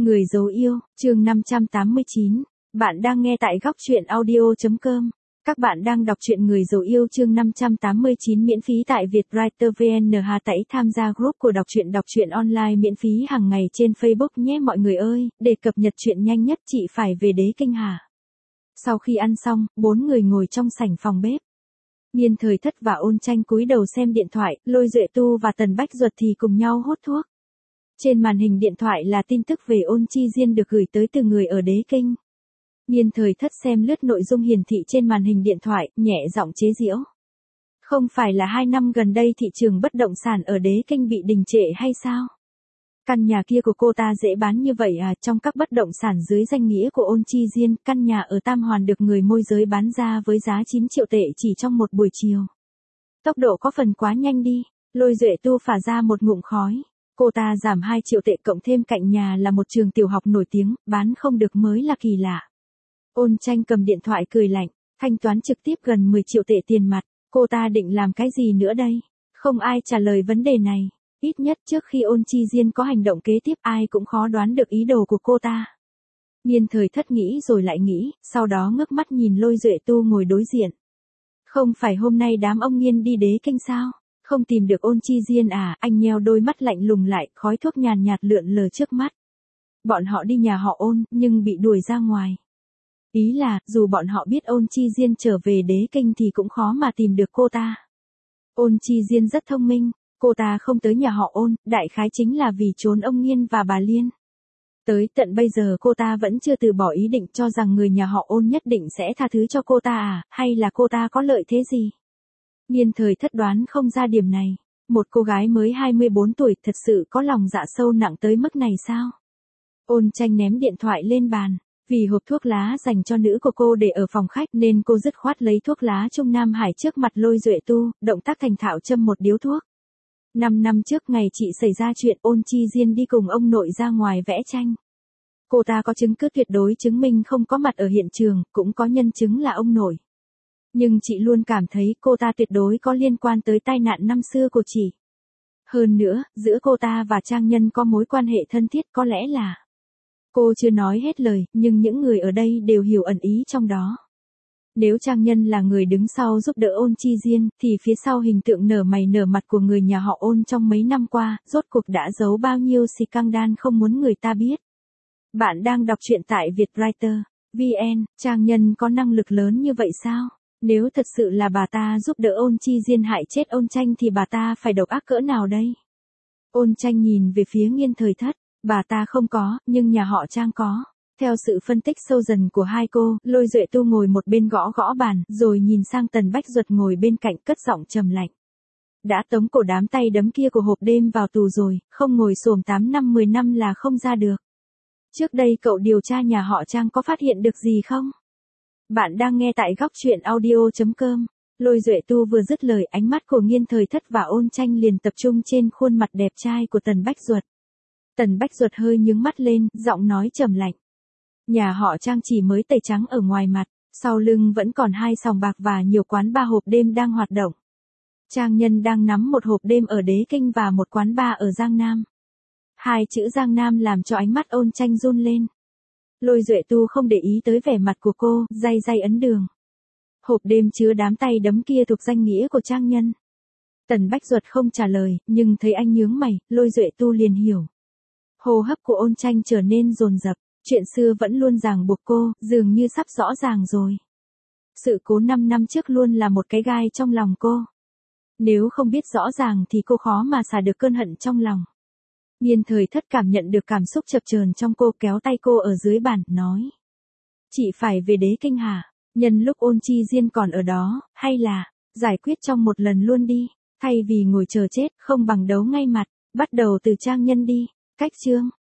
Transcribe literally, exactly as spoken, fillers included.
Người dấu yêu, chương năm trăm tám mươi chín. Bạn đang nghe tại góc truyện audio.com. Các bạn đang đọc truyện Người dấu yêu chương năm trăm tám mươi chín miễn phí tại Vietwriter vê en. Hà tẩy tham gia group của đọc truyện đọc truyện online miễn phí hàng ngày trên Facebook nhé mọi người ơi, để cập nhật truyện nhanh nhất chị phải về Đế Kinh hả? Sau khi ăn xong, bốn người ngồi trong sảnh phòng bếp. Niên Thời Thất và Ôn Tranh cúi đầu xem điện thoại, Lôi Duệ Tu và Tần Bách Duật thì cùng nhau hút thuốc. Trên màn hình điện thoại là tin tức về Ôn Chi Diên được gửi tới từ người ở Đế Kinh. Niên Thời Thất xem lướt nội dung hiển thị trên màn hình điện thoại, nhẹ giọng chế giễu. Không phải là hai năm gần đây thị trường bất động sản ở Đế Kinh bị đình trệ hay sao? Căn nhà kia của cô ta dễ bán như vậy à? Trong các bất động sản dưới danh nghĩa của Ôn Chi Diên, căn nhà ở Tam Hoàn được người môi giới bán ra với giá chín triệu tệ chỉ trong một buổi chiều. Tốc độ có phần quá nhanh đi. Lôi Duệ Tu phả ra một ngụm khói. Cô ta giảm hai triệu tệ cộng thêm cạnh nhà là một trường tiểu học nổi tiếng, bán không được mới là kỳ lạ. Ôn Tranh cầm điện thoại cười lạnh, thanh toán trực tiếp gần mười triệu tệ tiền mặt, cô ta định làm cái gì nữa đây? Không ai trả lời vấn đề này, ít nhất trước khi Ôn Chi Diên có hành động kế tiếp ai cũng khó đoán được ý đồ của cô ta. Niên Thời Thất nghĩ rồi lại nghĩ, sau đó ngước mắt nhìn Lôi Duệ Tu ngồi đối diện. Không phải hôm nay đám ông Niên đi Đế Kinh sao? Không tìm được Ôn Chi Diên à? Anh nheo đôi mắt lạnh lùng lại, khói thuốc nhàn nhạt lượn lờ trước mắt. Bọn họ đi nhà họ Ôn, nhưng bị đuổi ra ngoài. Ý là, dù bọn họ biết Ôn Chi Diên trở về Đế Kinh thì cũng khó mà tìm được cô ta. Ôn Chi Diên rất thông minh, cô ta không tới nhà họ Ôn, đại khái chính là vì trốn ông Nghiên và bà Liên. Tới tận bây giờ cô ta vẫn chưa từ bỏ ý định cho rằng người nhà họ Ôn nhất định sẽ tha thứ cho cô ta à, hay là cô ta có lợi thế gì? Niên Thời Thất đoán không ra điểm này. Một cô gái mới hai mươi bốn tuổi thật sự có lòng dạ sâu nặng tới mức này sao? Ôn Tranh ném điện thoại lên bàn. Vì hộp thuốc lá dành cho nữ của cô để ở phòng khách nên cô dứt khoát lấy thuốc lá Trung Nam Hải trước mặt Lôi Duệ Tu, động tác thành thạo châm một điếu thuốc. Năm năm trước ngày chị xảy ra chuyện Ôn Chi Diên đi cùng ông nội ra ngoài vẽ tranh. Cô ta có chứng cứ tuyệt đối chứng minh không có mặt ở hiện trường, cũng có nhân chứng là ông nội. Nhưng chị luôn cảm thấy cô ta tuyệt đối có liên quan tới tai nạn năm xưa của chị. Hơn nữa, giữa cô ta và Trang Nhân có mối quan hệ thân thiết có lẽ là... Cô chưa nói hết lời, nhưng những người ở đây đều hiểu ẩn ý trong đó. Nếu Trang Nhân là người đứng sau giúp đỡ Ôn Chi Diên, thì phía sau hình tượng nở mày nở mặt của người nhà họ Ôn trong mấy năm qua, rốt cuộc đã giấu bao nhiêu scandal không muốn người ta biết. Bạn đang đọc truyện tại Vietwriter vê en, Trang Nhân có năng lực lớn như vậy sao? Nếu thật sự là bà ta giúp đỡ Ôn Chi Diên hại chết Ôn Tranh thì bà ta phải độc ác cỡ nào đây? Ôn Tranh nhìn về phía Niên Thời Thất. Bà ta không có, nhưng nhà họ Trang có. Theo sự phân tích sâu dần của hai cô, Lôi Duệ Tu ngồi một bên gõ gõ bàn, rồi nhìn sang Tần Bách Duật ngồi bên cạnh cất giọng trầm lạnh. Đã tống cổ đám tay đấm kia của hộp đêm vào tù rồi, không ngồi xổm tám năm mười năm là không ra được. Trước đây cậu điều tra nhà họ Trang có phát hiện được gì không? Bạn đang nghe tại góc truyện audio.com. Lôi Duệ Tu vừa dứt lời, ánh mắt của Niên Thời Thất và Ôn Tranh liền tập trung trên khuôn mặt đẹp trai của Tần Bách Duật. Tần Bách Duật hơi nhướng mắt lên, giọng nói trầm lạnh. Nhà họ Trang chỉ mới tẩy trắng ở ngoài mặt, sau lưng vẫn còn hai sòng bạc và nhiều quán bar hộp đêm đang hoạt động. Trang Nhân đang nắm một hộp đêm ở Đế Kinh và một quán bar ở Giang Nam. Hai chữ Giang Nam làm cho ánh mắt Ôn Tranh run lên. Lôi Duệ Tu không để ý tới vẻ mặt của cô, day day ấn đường. Hộp đêm chứa đám tay đấm kia thuộc danh nghĩa của Trang Nhân. Tần Bách Duật không trả lời, nhưng thấy anh nhướng mày, Lôi Duệ Tu liền hiểu. Hô hấp của Ôn Tranh trở nên dồn dập, chuyện xưa vẫn luôn ràng buộc cô, dường như sắp rõ ràng rồi. Sự cố năm năm trước luôn là một cái gai trong lòng cô. Nếu không biết rõ ràng thì cô khó mà xả được cơn hận trong lòng. Niên Thời Thất cảm nhận được cảm xúc chập chờn trong cô, kéo tay cô ở dưới bàn, nói. Chị phải về Đế Kinh hả? Nhân lúc Ôn Chi Diên còn ở đó, hay là, giải quyết trong một lần luôn đi, thay vì ngồi chờ chết, không bằng đấu ngay mặt, bắt đầu từ Trang Nhân đi. Cách chương